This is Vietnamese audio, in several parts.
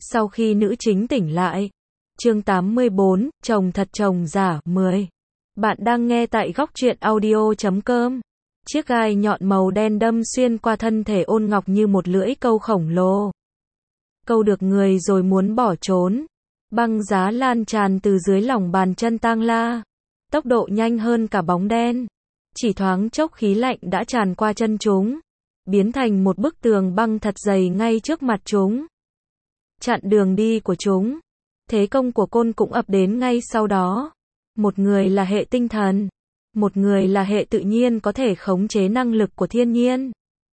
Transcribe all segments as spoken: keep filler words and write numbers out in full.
Sau khi nữ chính tỉnh lại. Chương tám mươi bốn, chồng thật chồng giả, mười. Bạn đang nghe tại góc truyện audio chấm com. Chiếc gai nhọn màu đen đâm xuyên qua thân thể Ôn Ngọc như một lưỡi câu khổng lồ. Câu được người rồi muốn bỏ trốn. Băng giá lan tràn từ dưới lòng bàn chân Tang La. Tốc độ nhanh hơn cả bóng đen. Chỉ thoáng chốc khí lạnh đã tràn qua chân chúng. Biến thành một bức tường băng thật dày ngay trước mặt chúng. Chặn đường đi của chúng. Thế công của Côn cũng ập đến ngay sau đó. Một người là hệ tinh thần. Một người là hệ tự nhiên có thể khống chế năng lực của thiên nhiên.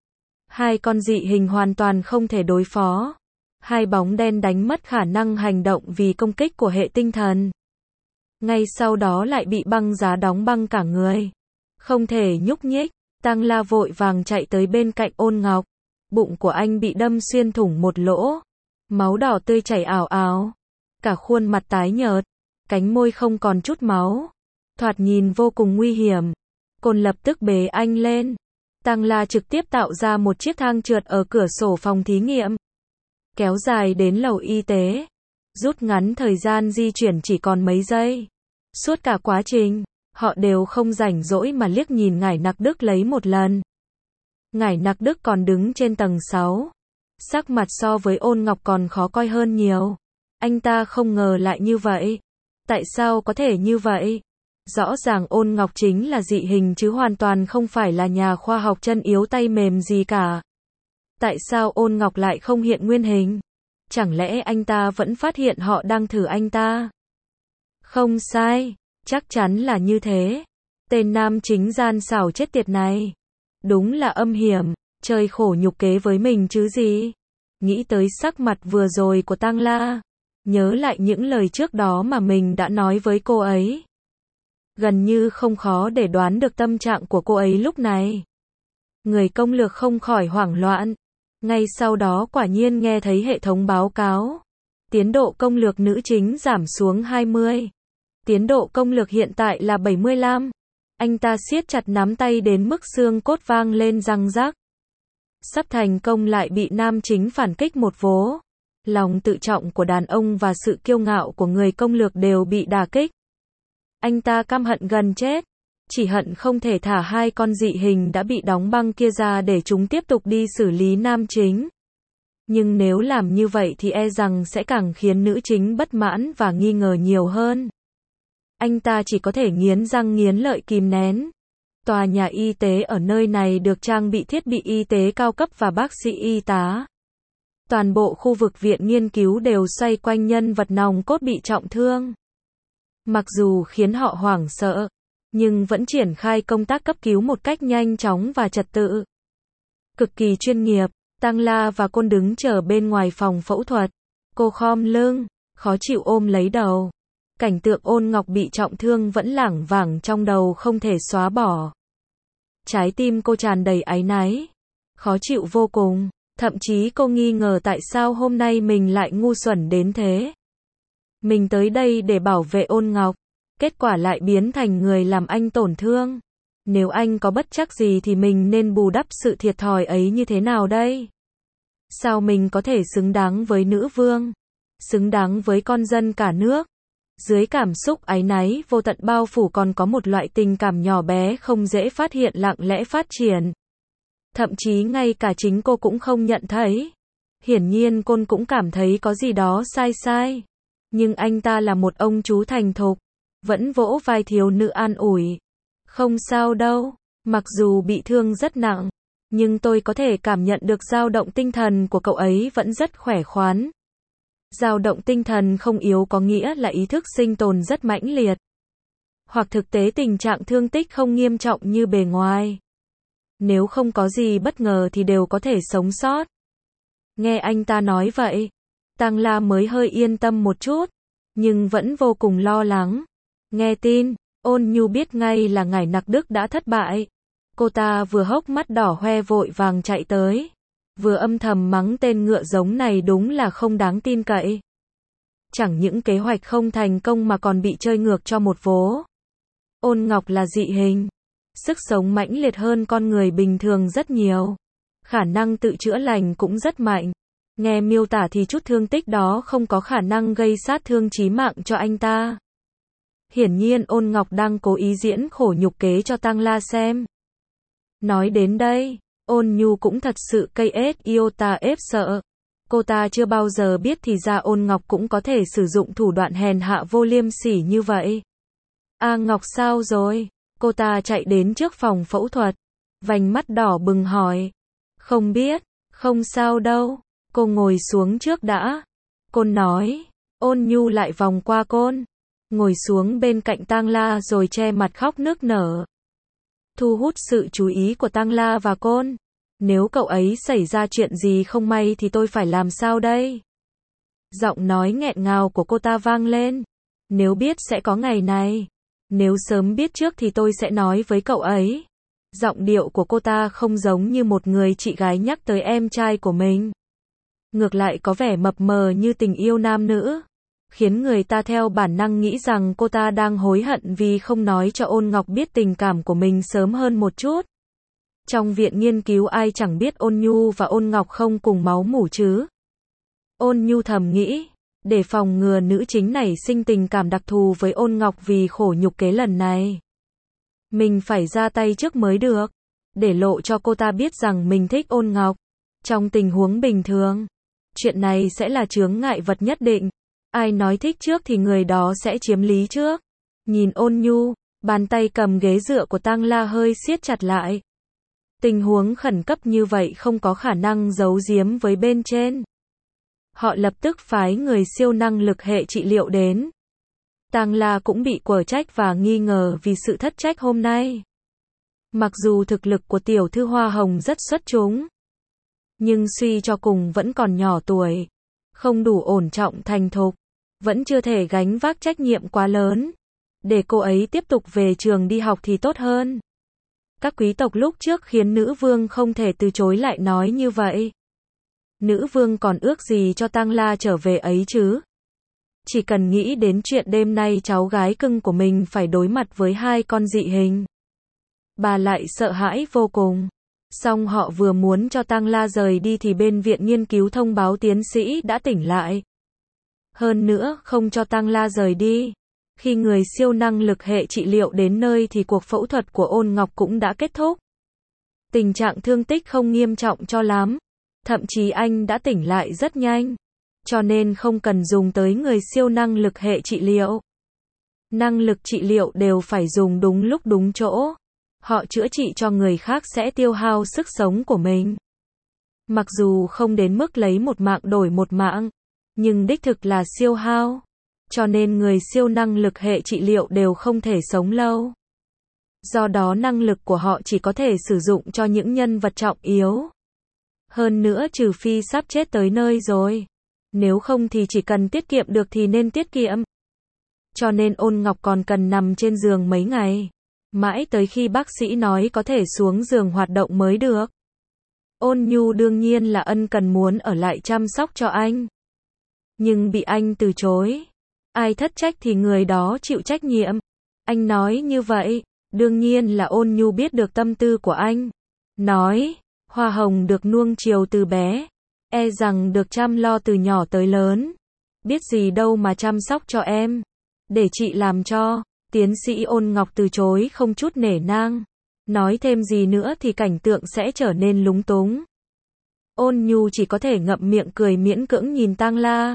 Hai con dị hình hoàn toàn không thể đối phó. Hai bóng đen đánh mất khả năng hành động vì công kích của hệ tinh thần. Ngay sau đó lại bị băng giá đóng băng cả người. Không thể nhúc nhích. Tang La vội vàng chạy tới bên cạnh Ôn Ngọc. Bụng của anh bị đâm xuyên thủng một lỗ. Máu đỏ tươi chảy ào ào. Cả khuôn mặt tái nhợt. Cánh môi không còn chút máu. Thoạt nhìn vô cùng nguy hiểm. Côn lập tức bế anh lên. Tang La trực tiếp tạo ra một chiếc thang trượt ở cửa sổ phòng thí nghiệm. Kéo dài đến lầu y tế. Rút ngắn thời gian di chuyển chỉ còn mấy giây. Suốt cả quá trình, họ đều không rảnh rỗi mà liếc nhìn Ngải Nặc Đức lấy một lần. Ngải Nặc Đức còn đứng trên tầng sáu. Sắc mặt so với Ôn Ngọc còn khó coi hơn nhiều. Anh ta không ngờ lại như vậy. Tại sao có thể như vậy? Rõ ràng Ôn Ngọc chính là dị hình chứ hoàn toàn không phải là nhà khoa học chân yếu tay mềm gì cả. Tại sao Ôn Ngọc lại không hiện nguyên hình? Chẳng lẽ anh ta vẫn phát hiện họ đang thử anh ta? Không sai, chắc chắn là như thế. Tên nam chính gian xảo chết tiệt này. Đúng là âm hiểm, chơi khổ nhục kế với mình chứ gì. Nghĩ tới sắc mặt vừa rồi của Tang La. Nhớ lại những lời trước đó mà mình đã nói với cô ấy. Gần như không khó để đoán được tâm trạng của cô ấy lúc này. Người công lược không khỏi hoảng loạn. Ngay sau đó quả nhiên nghe thấy hệ thống báo cáo. Tiến độ công lược nữ chính giảm xuống hai mươi. Tiến độ công lược hiện tại là bảy mươi lăm. Anh ta siết chặt nắm tay đến mức xương cốt vang lên răng rắc. Sắp thành công lại bị nam chính phản kích một vố. Lòng tự trọng của đàn ông và sự kiêu ngạo của người công lược đều bị đả kích. Anh ta căm hận gần chết. Chỉ hận không thể thả hai con dị hình đã bị đóng băng kia ra để chúng tiếp tục đi xử lý nam chính. Nhưng nếu làm như vậy thì e rằng sẽ càng khiến nữ chính bất mãn và nghi ngờ nhiều hơn. Anh ta chỉ có thể nghiến răng nghiến lợi kìm nén. Tòa nhà y tế ở nơi này được trang bị thiết bị y tế cao cấp và bác sĩ y tá. Toàn bộ khu vực viện nghiên cứu đều xoay quanh nhân vật nòng cốt bị trọng thương. Mặc dù khiến họ hoảng sợ, nhưng vẫn triển khai công tác cấp cứu một cách nhanh chóng và trật tự. Cực kỳ chuyên nghiệp, Tang La và Côn đứng chờ bên ngoài phòng phẫu thuật. Cô khom lưng, khó chịu ôm lấy đầu. Cảnh tượng Ôn Ngọc bị trọng thương vẫn lảng vảng trong đầu không thể xóa bỏ. Trái tim cô tràn đầy áy náy. Khó chịu vô cùng. Thậm chí cô nghi ngờ tại sao hôm nay mình lại ngu xuẩn đến thế. Mình tới đây để bảo vệ Ôn Ngọc. Kết quả lại biến thành người làm anh tổn thương. Nếu anh có bất trắc gì thì mình nên bù đắp sự thiệt thòi ấy như thế nào đây? Sao mình có thể xứng đáng với nữ vương? Xứng đáng với con dân cả nước? Dưới cảm xúc áy náy vô tận bao phủ còn có một loại tình cảm nhỏ bé không dễ phát hiện lặng lẽ phát triển. Thậm chí ngay cả chính cô cũng không nhận thấy. Hiển nhiên Côn cũng cảm thấy có gì đó sai sai. Nhưng anh ta là một ông chú thành thục. Vẫn vỗ vai thiếu nữ an ủi. Không sao đâu, mặc dù bị thương rất nặng. Nhưng tôi có thể cảm nhận được dao động tinh thần của cậu ấy vẫn rất khỏe khoắn. Dao động tinh thần không yếu có nghĩa là ý thức sinh tồn rất mãnh liệt. Hoặc thực tế tình trạng thương tích không nghiêm trọng như bề ngoài. Nếu không có gì bất ngờ thì đều có thể sống sót. Nghe anh ta nói vậy, Tang La mới hơi yên tâm một chút. Nhưng vẫn vô cùng lo lắng. Nghe tin, Ôn Nhu biết ngay là Ngải Nặc Đức đã thất bại. Cô ta vừa hốc mắt đỏ hoe vội vàng chạy tới. Vừa âm thầm mắng tên ngựa giống này đúng là không đáng tin cậy. Chẳng những kế hoạch không thành công mà còn bị chơi ngược cho một vố. Ôn Ngọc là dị hình. Sức sống mãnh liệt hơn con người bình thường rất nhiều. Khả năng tự chữa lành cũng rất mạnh. Nghe miêu tả thì chút thương tích đó không có khả năng gây sát thương chí mạng cho anh ta. Hiển nhiên Ôn Ngọc đang cố ý diễn khổ nhục kế cho Tang La xem. Nói đến đây, Ôn Nhu cũng thật sự cây ết iota ếp sợ. Cô ta chưa bao giờ biết thì ra Ôn Ngọc cũng có thể sử dụng thủ đoạn hèn hạ vô liêm sỉ như vậy. A Ngọc sao rồi? Cô ta chạy đến trước phòng phẫu thuật, vành mắt đỏ bừng hỏi. Không biết, không sao đâu, cô ngồi xuống trước đã. Côn nói. Ôn Nhu lại vòng qua Côn, ngồi xuống bên cạnh Tang La rồi che mặt khóc nức nở. Thu hút sự chú ý của Tang La và Côn. Nếu cậu ấy xảy ra chuyện gì không may thì tôi phải làm sao đây? Giọng nói nghẹn ngào của cô ta vang lên. Nếu biết sẽ có ngày này, nếu sớm biết trước thì tôi sẽ nói với cậu ấy. Giọng điệu của cô ta không giống như một người chị gái nhắc tới em trai của mình. Ngược lại có vẻ mập mờ như tình yêu nam nữ, khiến người ta theo bản năng nghĩ rằng cô ta đang hối hận vì không nói cho Ôn Ngọc biết tình cảm của mình sớm hơn một chút. Trong viện nghiên cứu ai chẳng biết Ôn Nhu và Ôn Ngọc không cùng máu mủ chứ. Ôn Nhu thầm nghĩ, để phòng ngừa nữ chính này sinh tình cảm đặc thù với Ôn Ngọc vì khổ nhục kế lần này, mình phải ra tay trước mới được, để lộ cho cô ta biết rằng mình thích Ôn Ngọc. Trong tình huống bình thường, chuyện này sẽ là chướng ngại vật nhất định. Ai nói thích trước thì người đó sẽ chiếm lý trước. Nhìn Ôn Nhu, bàn tay cầm ghế dựa của Tang La hơi siết chặt lại. Tình huống khẩn cấp như vậy không có khả năng giấu giếm với bên trên. Họ lập tức phái người siêu năng lực hệ trị liệu đến. Tang La cũng bị quở trách và nghi ngờ vì sự thất trách hôm nay. Mặc dù thực lực của tiểu thư Hoa Hồng rất xuất chúng, nhưng suy cho cùng vẫn còn nhỏ tuổi, không đủ ổn trọng thành thục, vẫn chưa thể gánh vác trách nhiệm quá lớn. Để cô ấy tiếp tục về trường đi học thì tốt hơn. Các quý tộc lúc trước khiến nữ vương không thể từ chối lại nói như vậy. Nữ vương còn ước gì cho Tang La trở về ấy chứ? Chỉ cần nghĩ đến chuyện đêm nay cháu gái cưng của mình phải đối mặt với hai con dị hình, bà lại sợ hãi vô cùng. Song họ vừa muốn cho Tang La rời đi thì bên viện nghiên cứu thông báo tiến sĩ đã tỉnh lại. Hơn nữa, không cho Tang La rời đi. Khi người siêu năng lực hệ trị liệu đến nơi thì cuộc phẫu thuật của Ôn Ngọc cũng đã kết thúc. Tình trạng thương tích không nghiêm trọng cho lắm. Thậm chí anh đã tỉnh lại rất nhanh. Cho nên không cần dùng tới người siêu năng lực hệ trị liệu. Năng lực trị liệu đều phải dùng đúng lúc đúng chỗ. Họ chữa trị cho người khác sẽ tiêu hao sức sống của mình. Mặc dù không đến mức lấy một mạng đổi một mạng, nhưng đích thực là siêu hao. Cho nên người siêu năng lực hệ trị liệu đều không thể sống lâu. Do đó năng lực của họ chỉ có thể sử dụng cho những nhân vật trọng yếu. Hơn nữa trừ phi sắp chết tới nơi rồi. Nếu không thì chỉ cần tiết kiệm được thì nên tiết kiệm. Cho nên Ôn Ngọc còn cần nằm trên giường mấy ngày. Mãi tới khi bác sĩ nói có thể xuống giường hoạt động mới được. Ôn Nhu đương nhiên là ân cần muốn ở lại chăm sóc cho anh. Nhưng bị anh từ chối. Ai thất trách thì người đó chịu trách nhiệm. Anh nói như vậy, đương nhiên là Ôn Nhu biết được tâm tư của anh. Nói, Hoa Hồng được nuông chiều từ bé, e rằng được chăm lo từ nhỏ tới lớn. Biết gì đâu mà chăm sóc cho em. Để chị làm cho. Tiến sĩ Ôn Ngọc từ chối không chút nể nang. Nói thêm gì nữa thì cảnh tượng sẽ trở nên lúng túng. Ôn Nhu chỉ có thể ngậm miệng cười miễn cưỡng nhìn Tang La.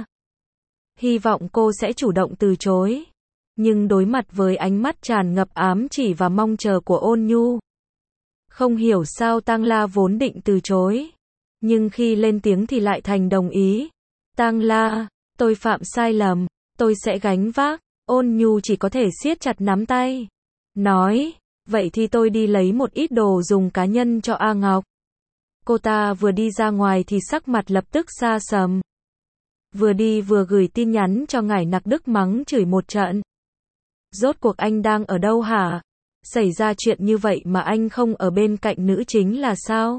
Hy vọng cô sẽ chủ động từ chối. Nhưng đối mặt với ánh mắt tràn ngập ám chỉ và mong chờ của Ôn Nhu, không hiểu sao Tang La vốn định từ chối, nhưng khi lên tiếng thì lại thành đồng ý. Tang La, tôi phạm sai lầm, tôi sẽ gánh vác. Ôn Nhu chỉ có thể siết chặt nắm tay. Nói, vậy thì tôi đi lấy một ít đồ dùng cá nhân cho A Ngọc. Cô ta vừa đi ra ngoài thì sắc mặt lập tức xa sầm. Vừa đi vừa gửi tin nhắn cho Ngải Nặc Đức mắng chửi một trận. Rốt cuộc anh đang ở đâu hả? Xảy ra chuyện như vậy mà anh không ở bên cạnh nữ chính là sao?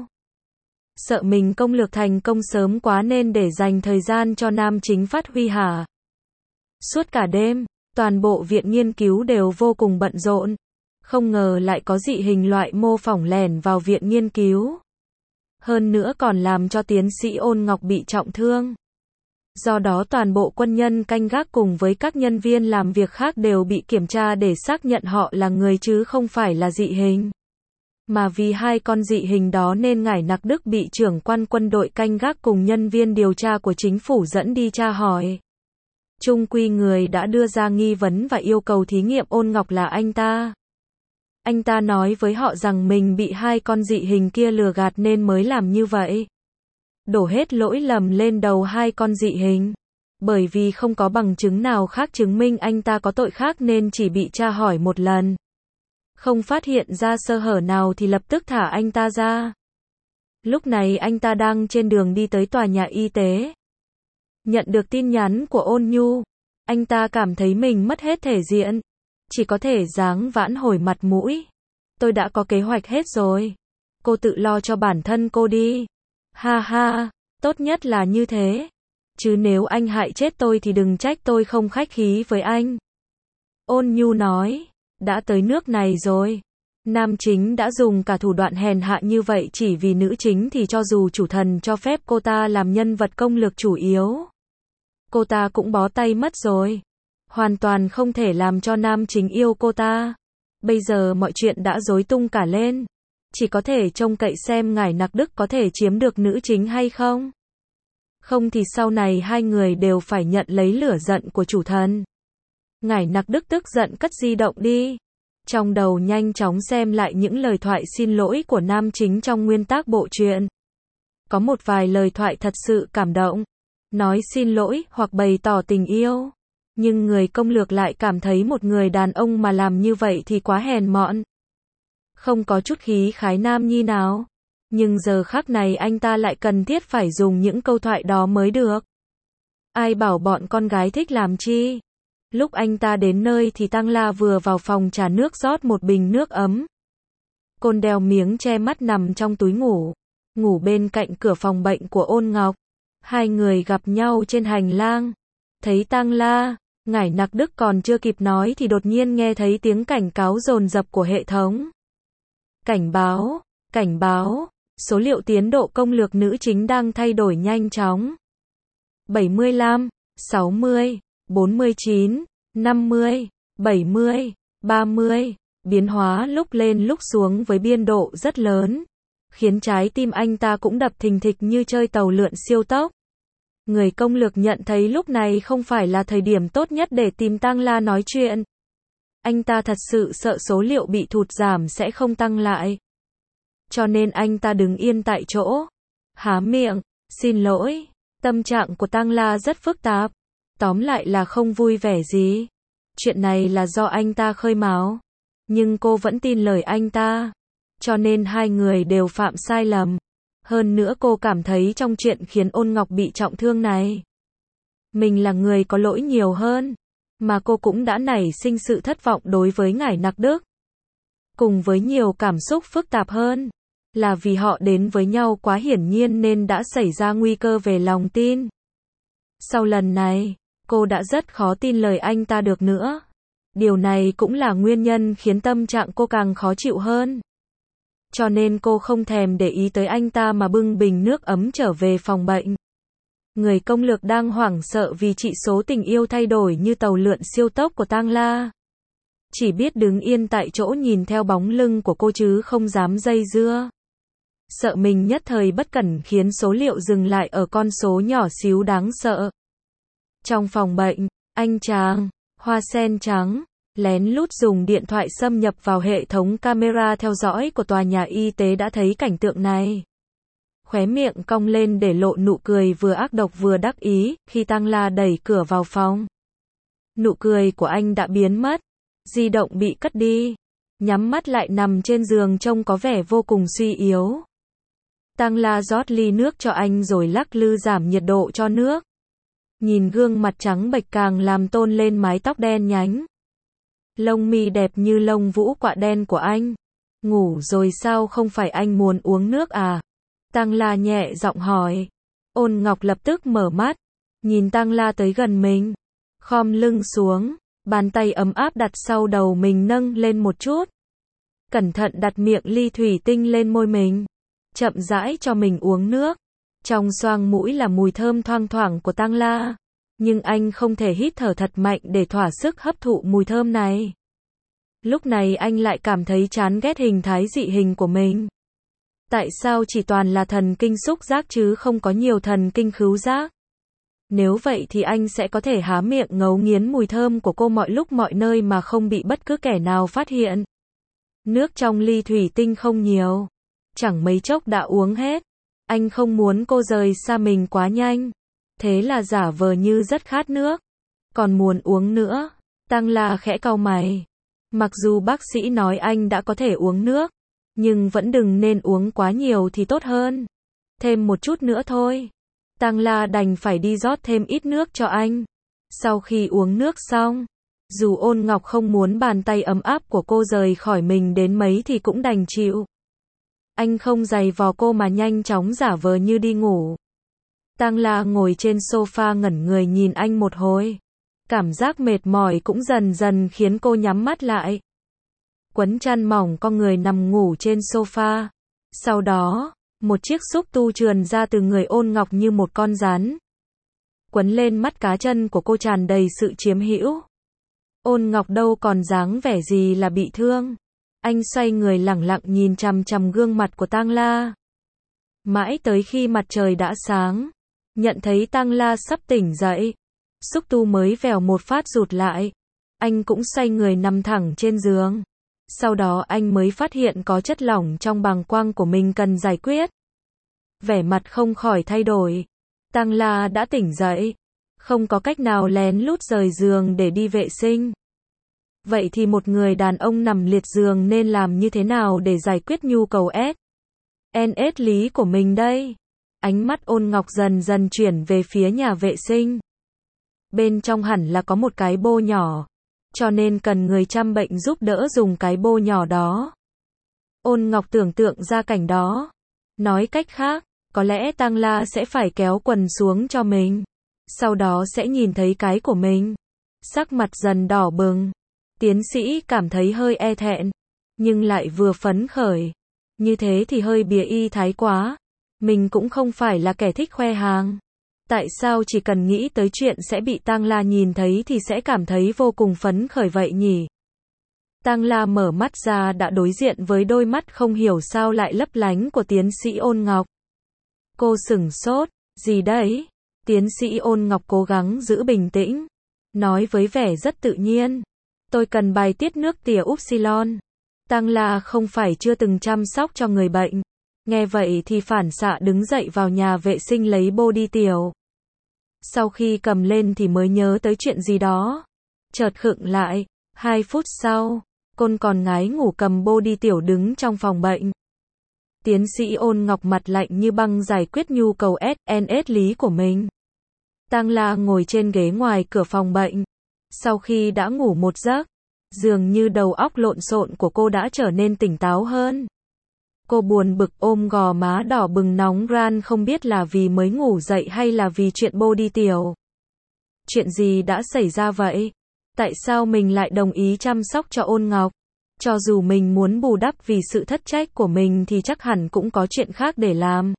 Sợ mình công lược thành công sớm quá nên để dành thời gian cho nam chính phát huy hả? Suốt cả đêm, toàn bộ viện nghiên cứu đều vô cùng bận rộn. Không ngờ lại có dị hình loại mô phỏng lẻn vào viện nghiên cứu. Hơn nữa còn làm cho tiến sĩ Ôn Ngọc bị trọng thương. Do đó toàn bộ quân nhân canh gác cùng với các nhân viên làm việc khác đều bị kiểm tra để xác nhận họ là người chứ không phải là dị hình. Mà vì hai con dị hình đó nên Ngải Nặc Đức bị trưởng quan quân đội canh gác cùng nhân viên điều tra của chính phủ dẫn đi tra hỏi. Chung quy người đã đưa ra nghi vấn và yêu cầu thí nghiệm Ôn Ngọc là anh ta. Anh ta nói với họ rằng mình bị hai con dị hình kia lừa gạt nên mới làm như vậy. Đổ hết lỗi lầm lên đầu hai con dị hình. Bởi vì không có bằng chứng nào khác chứng minh anh ta có tội khác nên chỉ bị tra hỏi một lần. Không phát hiện ra sơ hở nào thì lập tức thả anh ta ra. Lúc này anh ta đang trên đường đi tới tòa nhà y tế. Nhận được tin nhắn của Ôn Nhu, anh ta cảm thấy mình mất hết thể diện. Chỉ có thể dáng vãn hồi mặt mũi. Tôi đã có kế hoạch hết rồi. Cô tự lo cho bản thân cô đi. Ha ha, tốt nhất là như thế. Chứ nếu anh hại chết tôi thì đừng trách tôi không khách khí với anh. Ôn Nhu nói, đã tới nước này rồi. Nam chính đã dùng cả thủ đoạn hèn hạ như vậy chỉ vì nữ chính thì cho dù chủ thần cho phép cô ta làm nhân vật công lực chủ yếu. Cô ta cũng bó tay mất rồi. Hoàn toàn không thể làm cho nam chính yêu cô ta. Bây giờ mọi chuyện đã rối tung cả lên. Chỉ có thể trông cậy xem Ngải Nặc Đức có thể chiếm được nữ chính hay không. Không thì sau này hai người đều phải nhận lấy lửa giận của chủ thần. Ngải Nặc Đức tức giận cất di động đi. Trong đầu nhanh chóng xem lại những lời thoại xin lỗi của nam chính trong nguyên tác bộ truyện. Có một vài lời thoại thật sự cảm động. Nói xin lỗi hoặc bày tỏ tình yêu. Nhưng người công lược lại cảm thấy một người đàn ông mà làm như vậy thì quá hèn mọn. Không có chút khí khái nam nhi nào. Nhưng giờ khắc này anh ta lại cần thiết phải dùng những câu thoại đó mới được. Ai bảo bọn con gái thích làm chi? Lúc anh ta đến nơi thì Tăng La vừa vào phòng trà nước rót một bình nước ấm. Côn đeo miếng che mắt nằm trong túi ngủ. Ngủ bên cạnh cửa phòng bệnh của Ôn Ngọc. Hai người gặp nhau trên hành lang. Thấy Tăng La, Ngải Nặc Đức còn chưa kịp nói thì đột nhiên nghe thấy tiếng cảnh cáo dồn dập của hệ thống. Cảnh báo, cảnh báo, số liệu tiến độ công lược nữ chính đang thay đổi nhanh chóng. bảy mươi lăm, sáu mươi, bốn mươi chín, năm mươi, bảy mươi, ba mươi, biến hóa lúc lên lúc xuống với biên độ rất lớn, khiến trái tim anh ta cũng đập thình thịch như chơi tàu lượn siêu tốc. Người công lược nhận thấy lúc này không phải là thời điểm tốt nhất để tìm Tăng La nói chuyện. Anh ta thật sự sợ số liệu bị thụt giảm sẽ không tăng lại. Cho nên anh ta đứng yên tại chỗ. Há miệng, xin lỗi. Tâm trạng của Tăng La rất phức tạp. Tóm lại là không vui vẻ gì. Chuyện này là do anh ta khơi mào. Nhưng cô vẫn tin lời anh ta. Cho nên hai người đều phạm sai lầm. Hơn nữa cô cảm thấy trong chuyện khiến Ôn Ngọc bị trọng thương này, mình là người có lỗi nhiều hơn. Mà cô cũng đã nảy sinh sự thất vọng đối với Ngải Nặc Đức. Cùng với nhiều cảm xúc phức tạp hơn. Là vì họ đến với nhau quá hiển nhiên nên đã xảy ra nguy cơ về lòng tin. Sau lần này, cô đã rất khó tin lời anh ta được nữa. Điều này cũng là nguyên nhân khiến tâm trạng cô càng khó chịu hơn. Cho nên cô không thèm để ý tới anh ta mà bưng bình nước ấm trở về phòng bệnh. Người công lược đang hoảng sợ vì chỉ số tình yêu thay đổi như tàu lượn siêu tốc của Tăng La. Chỉ biết đứng yên tại chỗ nhìn theo bóng lưng của cô chứ không dám dây dưa. Sợ mình nhất thời bất cẩn khiến số liệu dừng lại ở con số nhỏ xíu đáng sợ. Trong phòng bệnh, anh chàng, hoa sen trắng, lén lút dùng điện thoại xâm nhập vào hệ thống camera theo dõi của tòa nhà y tế đã thấy cảnh tượng này. Khóe miệng cong lên để lộ nụ cười vừa ác độc vừa đắc ý, khi Tăng La đẩy cửa vào phòng. Nụ cười của anh đã biến mất, di động bị cất đi, nhắm mắt lại nằm trên giường trông có vẻ vô cùng suy yếu. Tăng La rót ly nước cho anh rồi lắc lư giảm nhiệt độ cho nước. Nhìn gương mặt trắng bệch càng làm tôn lên mái tóc đen nhánh. Lông mi đẹp như lông vũ quạ đen của anh. Ngủ rồi sao, không phải anh muốn uống nước à? Tăng La nhẹ giọng hỏi. Ôn Ngọc lập tức mở mắt, nhìn Tăng La tới gần mình, khom lưng xuống, bàn tay ấm áp đặt sau đầu mình nâng lên một chút. Cẩn thận đặt miệng ly thủy tinh lên môi mình. chậm rãi cho mình uống nước. Trong xoang mũi là mùi thơm thoang thoảng của Tang La, nhưng anh không thể hít thở thật mạnh để thỏa sức hấp thụ mùi thơm này. Lúc này anh lại cảm thấy chán ghét hình thái dị hình của mình. Tại sao chỉ toàn là thần kinh xúc giác chứ không có nhiều thần kinh khứu giác? Nếu vậy thì anh sẽ có thể há miệng ngấu nghiến mùi thơm của cô mọi lúc mọi nơi mà không bị bất cứ kẻ nào phát hiện. Nước trong ly thủy tinh không nhiều, chẳng mấy chốc đã uống hết. Anh không muốn cô rời xa mình quá nhanh, thế là giả vờ như rất khát nước, còn muốn uống nữa. Tang La khẽ cau mày. Mặc dù bác sĩ nói anh đã có thể uống nước, nhưng vẫn đừng nên uống quá nhiều thì tốt hơn. Thêm một chút nữa thôi. Tang La đành phải đi rót thêm ít nước cho anh. Sau khi uống nước xong, dù Ôn Ngọc không muốn bàn tay ấm áp của cô rời khỏi mình đến mấy thì cũng đành chịu. Anh không giày vò cô mà nhanh chóng giả vờ như đi ngủ. Tang La ngồi trên sofa ngẩn người nhìn anh một hồi. Cảm giác mệt mỏi cũng dần dần khiến cô nhắm mắt lại. Quấn chăn mỏng con người nằm ngủ trên sofa. Sau đó, một chiếc xúc tu trườn ra từ người Ôn Ngọc như một con rắn. Quấn lên mắt cá chân của cô tràn đầy sự chiếm hữu. Ôn Ngọc đâu còn dáng vẻ gì là bị thương. Anh xoay người lẳng lặng nhìn chằm chằm gương mặt của Tang La. Mãi tới khi mặt trời đã sáng, nhận thấy Tang La sắp tỉnh dậy, xúc tu mới vèo một phát rụt lại. Anh cũng xoay người nằm thẳng trên giường. Sau đó anh mới phát hiện có chất lỏng trong bàng quang của mình cần giải quyết. Vẻ mặt không khỏi thay đổi. Tang La đã tỉnh dậy, không có cách nào lén lút rời giường để đi vệ sinh. Vậy thì một người đàn ông nằm liệt giường nên làm như thế nào để giải quyết nhu cầu S N S lý của mình đây? Ánh mắt Ôn Ngọc dần dần chuyển về phía nhà vệ sinh. Bên trong hẳn là có một cái bô nhỏ, cho nên cần người chăm bệnh giúp đỡ dùng cái bô nhỏ đó. Ôn Ngọc tưởng tượng ra cảnh đó. Nói cách khác, có lẽ Tang La sẽ phải kéo quần xuống cho mình. Sau đó sẽ nhìn thấy cái của mình. Sắc mặt dần đỏ bừng. Tiến sĩ cảm thấy hơi e thẹn, nhưng lại vừa phấn khởi. Như thế thì hơi bìa y thái quá. Mình cũng không phải là kẻ thích khoe hàng. Tại sao chỉ cần nghĩ tới chuyện sẽ bị Tang La nhìn thấy thì sẽ cảm thấy vô cùng phấn khởi vậy nhỉ? Tang La mở mắt ra đã đối diện với đôi mắt không hiểu sao lại lấp lánh của tiến sĩ Ôn Ngọc. Cô sửng sốt, gì đấy? Tiến sĩ Ôn Ngọc cố gắng giữ bình tĩnh, nói với vẻ rất tự nhiên. Tôi cần bài tiết nước tỉa upsilon. Tang La không phải chưa từng chăm sóc cho người bệnh. Nghe vậy thì phản xạ đứng dậy vào nhà vệ sinh lấy bô đi tiểu. Sau khi cầm lên thì mới nhớ tới chuyện gì đó. Chợt khựng lại. Hai phút sau, cô còn ngái ngủ cầm bô đi tiểu đứng trong phòng bệnh. Tiến sĩ Ôn Ngọc mặt lạnh như băng giải quyết nhu cầu S N S lý của mình. Tang La ngồi trên ghế ngoài cửa phòng bệnh. Sau khi đã ngủ một giấc, dường như đầu óc lộn xộn của cô đã trở nên tỉnh táo hơn. Cô buồn bực ôm gò má đỏ bừng nóng ran không biết là vì mới ngủ dậy hay là vì chuyện bô đi tiểu. Chuyện gì đã xảy ra vậy? Tại sao mình lại đồng ý chăm sóc cho Ôn Ngọc? Cho dù mình muốn bù đắp vì sự thất trách của mình thì chắc hẳn cũng có chuyện khác để làm.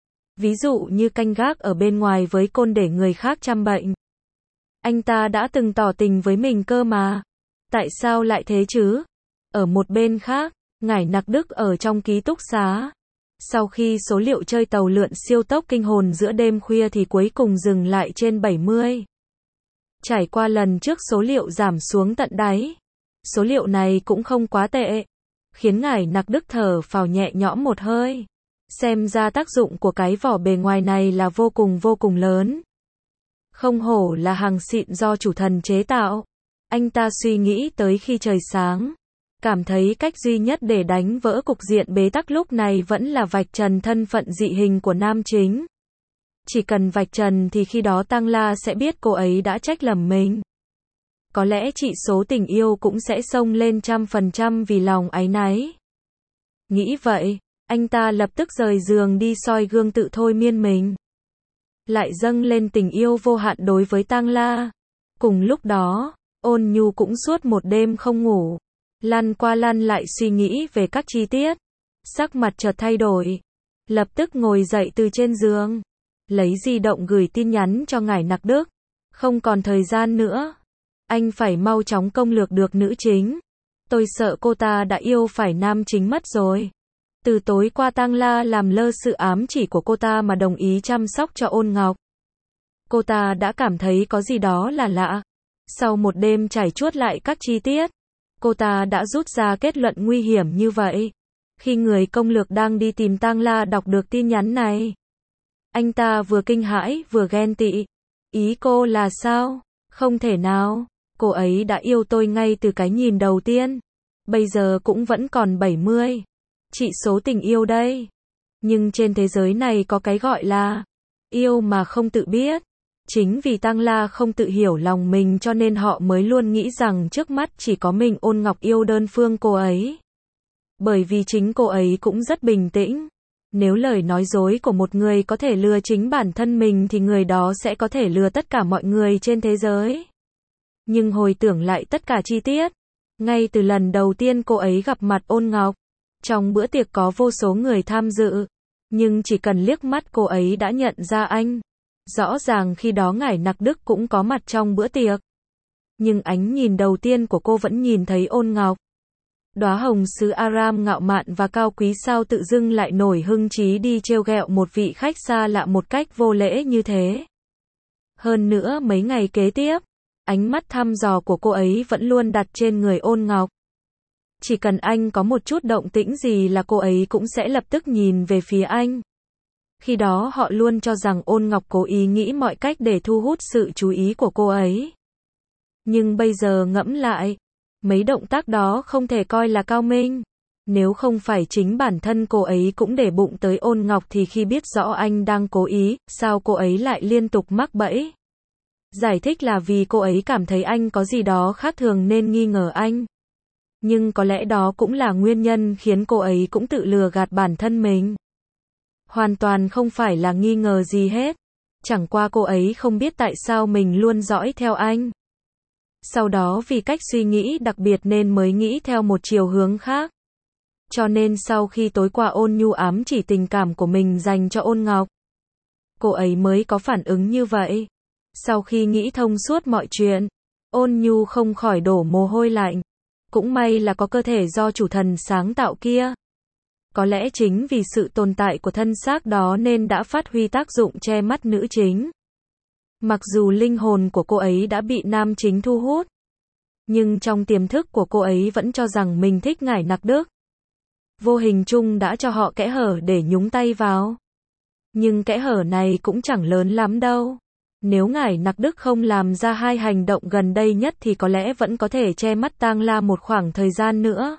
Ví dụ như canh gác ở bên ngoài với côn để người khác chăm bệnh. Anh ta đã từng tỏ tình với mình cơ mà. Tại sao lại thế chứ? Ở một bên khác, Ngải Nặc Đức ở trong ký túc xá. Sau khi số liệu chơi tàu lượn siêu tốc kinh hồn giữa đêm khuya thì cuối cùng dừng lại trên bảy mươi. Trải qua lần trước số liệu giảm xuống tận đáy. Số liệu này cũng không quá tệ. Khiến Ngải Nặc Đức thở phào nhẹ nhõm một hơi. Xem ra tác dụng của cái vỏ bề ngoài này là vô cùng vô cùng lớn. Không hổ là hàng xịn do chủ thần chế tạo. Anh ta suy nghĩ tới khi trời sáng. Cảm thấy cách duy nhất để đánh vỡ cục diện bế tắc lúc này vẫn là vạch trần thân phận dị hình của nam chính. Chỉ cần vạch trần thì khi đó Tang La sẽ biết cô ấy đã trách lầm mình. Có lẽ chỉ số tình yêu cũng sẽ xông lên trăm phần trăm vì lòng áy náy. Nghĩ vậy, anh ta lập tức rời giường đi soi gương tự thôi miên mình. Lại dâng lên tình yêu vô hạn đối với Tang La. Cùng lúc đó, Ôn Nhu cũng suốt một đêm không ngủ. Lăn qua lăn lại suy nghĩ về các chi tiết. Sắc mặt chợt thay đổi. lập tức ngồi dậy từ trên giường, lấy di động gửi tin nhắn cho ngải Nặc Đức. Không còn thời gian nữa. Anh phải mau chóng công lược được nữ chính. Tôi sợ cô ta đã yêu phải nam chính mất rồi. Từ tối qua Tang La làm lơ sự ám chỉ của cô ta mà đồng ý chăm sóc cho Ôn Ngọc. Cô ta đã cảm thấy có gì đó là lạ. Sau một đêm trải chuốt lại các chi tiết, cô ta đã rút ra kết luận nguy hiểm như vậy. Khi người công lược đang đi tìm Tang La đọc được tin nhắn này, anh ta vừa kinh hãi vừa ghen tị. Ý cô là sao? Không thể nào. Cô ấy đã yêu tôi ngay từ cái nhìn đầu tiên. Bây giờ cũng vẫn còn bảy mươi. Chỉ số tình yêu đây. Nhưng trên thế giới này có cái gọi là yêu mà không tự biết. Chính vì Tang La không tự hiểu lòng mình cho nên họ mới luôn nghĩ rằng trước mắt chỉ có mình Ôn Ngọc yêu đơn phương cô ấy. Bởi vì chính cô ấy cũng rất bình tĩnh. Nếu lời nói dối của một người có thể lừa chính bản thân mình thì người đó sẽ có thể lừa tất cả mọi người trên thế giới. Nhưng hồi tưởng lại tất cả chi tiết, ngay từ lần đầu tiên cô ấy gặp mặt Ôn Ngọc, trong bữa tiệc có vô số người tham dự, nhưng chỉ cần liếc mắt cô ấy đã nhận ra anh. Rõ ràng khi đó ngải Nặc Đức cũng có mặt trong bữa tiệc. Nhưng ánh nhìn đầu tiên của cô vẫn nhìn thấy Ôn Ngọc. Đóa hồng sứ Aram ngạo mạn và cao quý sao tự dưng lại nổi hưng trí đi trêu ghẹo một vị khách xa lạ một cách vô lễ như thế. Hơn nữa mấy ngày kế tiếp, ánh mắt thăm dò của cô ấy vẫn luôn đặt trên người Ôn Ngọc. Chỉ cần anh có một chút động tĩnh gì là cô ấy cũng sẽ lập tức nhìn về phía anh. Khi đó họ luôn cho rằng Ôn Ngọc cố ý nghĩ mọi cách để thu hút sự chú ý của cô ấy. Nhưng bây giờ ngẫm lại, mấy động tác đó không thể coi là cao minh. Nếu không phải chính bản thân cô ấy cũng để bụng tới Ôn Ngọc thì khi biết rõ anh đang cố ý, sao cô ấy lại liên tục mắc bẫy? Giải thích là vì cô ấy cảm thấy anh có gì đó khác thường nên nghi ngờ anh. Nhưng có lẽ đó cũng là nguyên nhân khiến cô ấy cũng tự lừa gạt bản thân mình. Hoàn toàn không phải là nghi ngờ gì hết. Chẳng qua cô ấy không biết tại sao mình luôn dõi theo anh. Sau đó vì cách suy nghĩ đặc biệt nên mới nghĩ theo một chiều hướng khác. Cho nên sau khi tối qua Ôn Nhu ám chỉ tình cảm của mình dành cho Ôn Ngọc, cô ấy mới có phản ứng như vậy. Sau khi nghĩ thông suốt mọi chuyện, Ôn Nhu không khỏi đổ mồ hôi lạnh. Cũng may là có cơ thể do chủ thần sáng tạo kia. Có lẽ chính vì sự tồn tại của thân xác đó nên đã phát huy tác dụng che mắt nữ chính. Mặc dù linh hồn của cô ấy đã bị nam chính thu hút, nhưng trong tiềm thức của cô ấy vẫn cho rằng mình thích ngải Nặc Đức. Vô hình chung đã cho họ kẽ hở để nhúng tay vào. Nhưng kẽ hở này cũng chẳng lớn lắm đâu. Nếu ngải Nặc Đức không làm ra hai hành động gần đây nhất thì có lẽ vẫn có thể che mắt Tang La một khoảng thời gian nữa.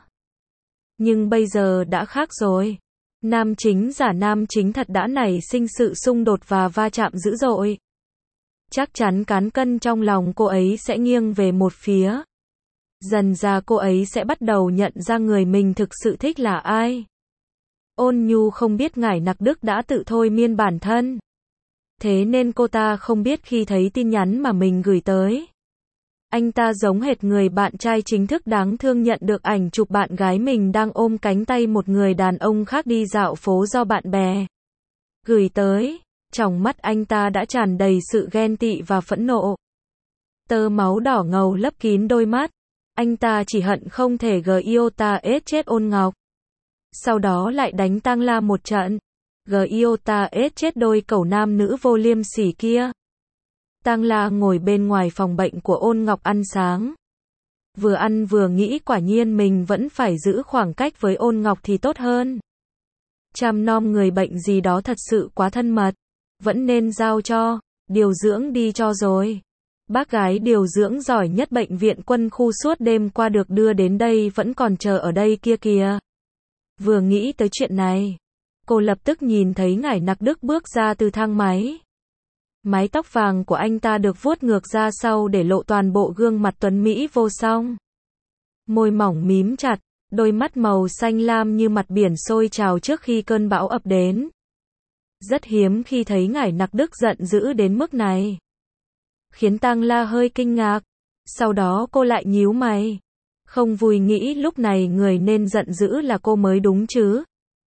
Nhưng bây giờ đã khác rồi. Nam chính giả nam chính thật đã nảy sinh sự xung đột và va chạm dữ dội. Chắc chắn cán cân trong lòng cô ấy sẽ nghiêng về một phía. Dần ra cô ấy sẽ bắt đầu nhận ra người mình thực sự thích là ai. Ôn Nhu không biết ngải Nặc Đức đã tự thôi miên bản thân. Thế nên cô ta không biết khi thấy tin nhắn mà mình gửi tới. Anh ta giống hệt người bạn trai chính thức đáng thương nhận được ảnh chụp bạn gái mình đang ôm cánh tay một người đàn ông khác đi dạo phố do bạn bè gửi tới. Trong mắt anh ta đã tràn đầy sự ghen tị và phẫn nộ. Tơ máu đỏ ngầu lấp kín đôi mắt. Anh ta chỉ hận không thể Giota ết chết Ôn Ngọc. Sau đó lại đánh Tang La một trận. Giota ết chết đôi cẩu nam nữ vô liêm sỉ kia. Tang La ngồi bên ngoài phòng bệnh của Ôn Ngọc ăn sáng. Vừa ăn vừa nghĩ quả nhiên mình vẫn phải giữ khoảng cách với Ôn Ngọc thì tốt hơn. Chăm nom người bệnh gì đó thật sự quá thân mật. Vẫn nên giao cho điều dưỡng đi cho rồi. Bác gái điều dưỡng giỏi nhất bệnh viện quân khu suốt đêm qua được đưa đến đây vẫn còn chờ ở đây kia kìa. Vừa nghĩ tới chuyện này, cô lập tức nhìn thấy ngải Nặc Đức bước ra từ thang máy. Mái tóc vàng của anh ta được vuốt ngược ra sau để lộ toàn bộ gương mặt tuấn mỹ vô song. Môi mỏng mím chặt, đôi mắt màu xanh lam như mặt biển sôi trào trước khi cơn bão ập đến. Rất hiếm khi thấy ngải Nặc Đức giận dữ đến mức này. Khiến Tang La hơi kinh ngạc. Sau đó cô lại nhíu mày. Không vui nghĩ lúc này người nên giận dữ là cô mới đúng chứ.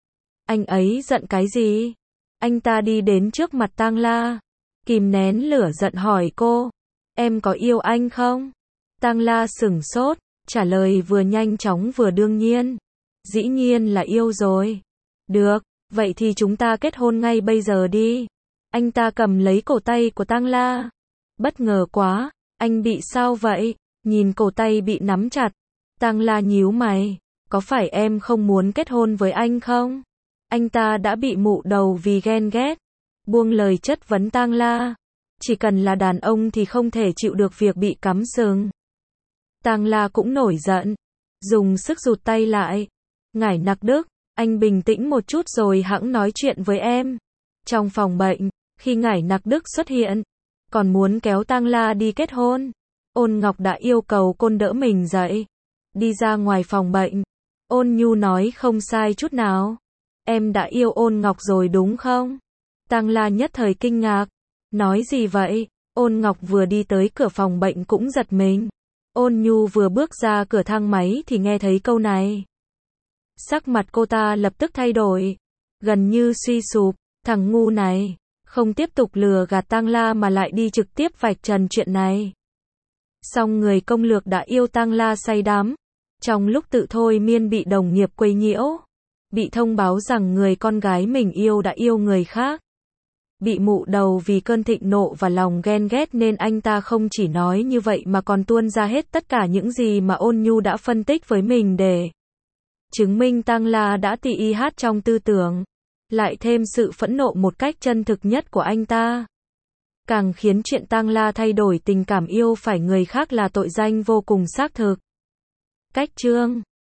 Anh ấy giận cái gì? Anh ta đi đến trước mặt Tang La, kìm nén lửa giận hỏi cô, em có yêu anh không? Tang La sửng sốt, trả lời vừa nhanh chóng vừa đương nhiên. Dĩ nhiên là yêu rồi. Được, vậy thì chúng ta kết hôn ngay bây giờ đi. Anh ta cầm lấy cổ tay của Tang La. Bất ngờ quá, anh bị sao vậy? Nhìn cổ tay bị nắm chặt, Tang La nhíu mày, có phải em không muốn kết hôn với anh không? Anh ta đã bị mụ đầu vì ghen ghét, buông lời chất vấn Tang La. Chỉ cần là đàn ông thì không thể chịu được việc bị cắm sừng. Tang La cũng nổi giận, dùng sức rụt tay lại. Ngải Nặc Đức, anh bình tĩnh một chút rồi hẵng nói chuyện với em. Trong phòng bệnh, khi Ngải Nặc Đức xuất hiện, còn muốn kéo Tang La đi kết hôn, Ôn Ngọc đã yêu cầu cô đỡ mình dậy. Đi ra ngoài phòng bệnh, Ôn Nhu nói không sai chút nào. Em đã yêu Ôn Ngọc rồi đúng không? Tang La nhất thời kinh ngạc. Nói gì vậy? Ôn Ngọc vừa đi tới cửa phòng bệnh cũng giật mình. Ôn Nhu vừa bước ra cửa thang máy thì nghe thấy câu này. Sắc mặt cô ta lập tức thay đổi, gần như suy sụp. Thằng ngu này, không tiếp tục lừa gạt Tang La mà lại đi trực tiếp vạch trần chuyện này. Song người công lược đã yêu Tang La say đắm. Trong lúc tự thôi miên bị đồng nghiệp quấy nhiễu, bị thông báo rằng người con gái mình yêu đã yêu người khác. Bị mụ đầu vì cơn thịnh nộ và lòng ghen ghét nên anh ta không chỉ nói như vậy mà còn tuôn ra hết tất cả những gì mà Ôn Nhu đã phân tích với mình để chứng minh Tang La đã tì y hát trong tư tưởng, lại thêm sự phẫn nộ một cách chân thực nhất của anh ta. Càng khiến chuyện Tang La thay đổi tình cảm yêu phải người khác là tội danh vô cùng xác thực. Cách chương